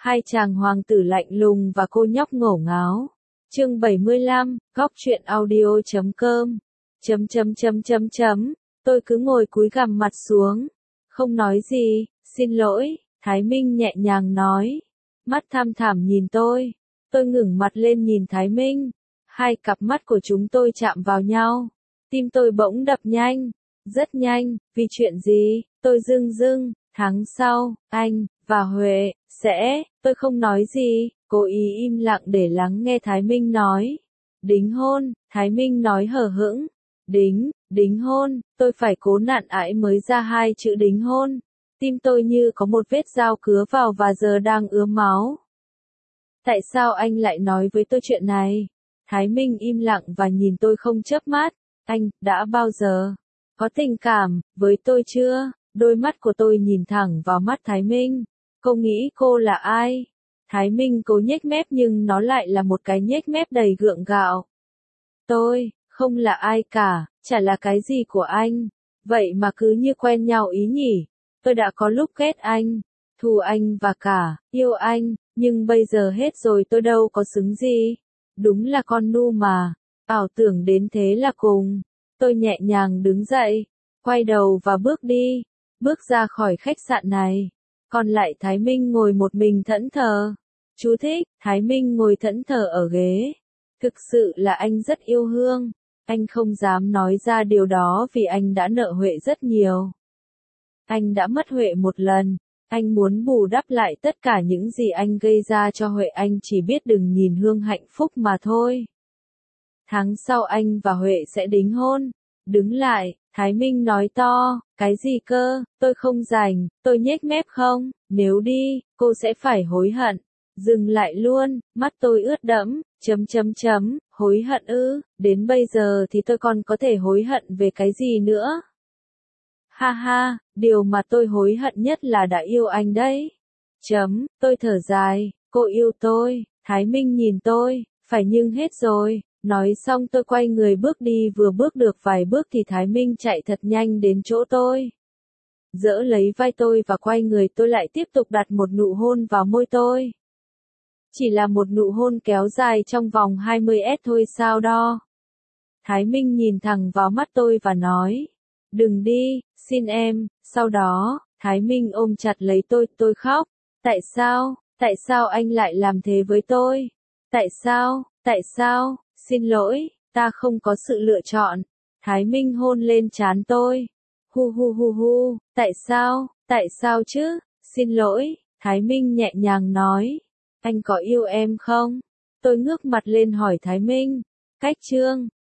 Hai chàng hoàng tử lạnh lùng và cô nhóc ngổ ngáo. Chương 75, góc truyện audio.com. Tôi cứ ngồi cúi gằm mặt xuống, không nói gì. Xin lỗi, Thái Minh nhẹ nhàng nói. Mắt tham thẳm nhìn tôi ngẩng mặt lên nhìn Thái Minh. Hai cặp mắt của chúng tôi chạm vào nhau. Tim tôi bỗng đập nhanh, rất nhanh. Vì chuyện gì? Tôi dưng dưng. Tháng sau, anh và Huệ sẽ. Tôi không nói gì, cố ý im lặng để lắng nghe Thái Minh nói. Đính hôn, Thái Minh nói hờ hững. Đính hôn, tôi phải cố nặn ãi mới ra hai chữ đính hôn. Tim tôi như có một vết dao cứa vào và giờ đang ứa máu. Tại sao anh lại nói với tôi chuyện này? Thái Minh im lặng và nhìn tôi không chớp mắt. Anh đã bao giờ có tình cảm với tôi chưa? Đôi mắt của tôi nhìn thẳng vào mắt Thái Minh. Cô nghĩ cô là ai? Thái Minh cố nhếch mép nhưng nó lại là một cái nhếch mép đầy gượng gạo. Tôi không là ai cả, chả là cái gì của anh. Vậy mà cứ như quen nhau ý nhỉ? Tôi đã có lúc ghét anh, thù anh và cả yêu anh, nhưng bây giờ hết rồi, tôi đâu có xứng gì. Đúng là con nu mà, ảo tưởng đến thế là cùng. Tôi nhẹ nhàng đứng dậy, quay đầu và bước ra khỏi khách sạn này. Còn lại Thái Minh ngồi một mình thẫn thờ. Chú thích, Thái Minh ngồi thẫn thờ ở ghế. Thực sự là anh rất yêu Hương. Anh không dám nói ra điều đó vì anh đã nợ Huệ rất nhiều. Anh đã mất Huệ một lần. Anh muốn bù đắp lại tất cả những gì anh gây ra cho Huệ. Anh chỉ biết đừng nhìn Hương hạnh phúc mà thôi. Tháng sau anh và Huệ sẽ đính hôn. Đứng lại, Thái Minh nói to. Cái gì cơ? Tôi không rảnh. Tôi nhếch mép không? Nếu đi, cô sẽ phải hối hận. Dừng lại luôn, mắt tôi ướt đẫm. Hối hận ư? Đến bây giờ thì tôi còn có thể hối hận về cái gì nữa? Ha ha, điều mà tôi hối hận nhất là đã yêu anh đấy. Tôi thở dài. Cô yêu tôi. Thái Minh nhìn tôi. Phải nhưng hết rồi. Nói xong tôi quay người bước đi, vừa bước được vài bước thì Thái Minh chạy thật nhanh đến chỗ tôi. Giỡ lấy vai tôi và quay người, tôi lại tiếp tục đặt một nụ hôn vào môi tôi. Chỉ là một nụ hôn kéo dài trong vòng 20s thôi sao đo. Thái Minh nhìn thẳng vào mắt tôi và nói. Đừng đi, xin em. Sau đó, Thái Minh ôm chặt lấy tôi khóc. Tại sao anh lại làm thế với tôi? Tại sao? Xin lỗi, ta không có sự lựa chọn. Thái Minh hôn lên trán tôi. Hu, tại sao chứ? Xin lỗi, Thái Minh nhẹ nhàng nói. Anh có yêu em không? Tôi ngước mặt lên hỏi Thái Minh. Cách chương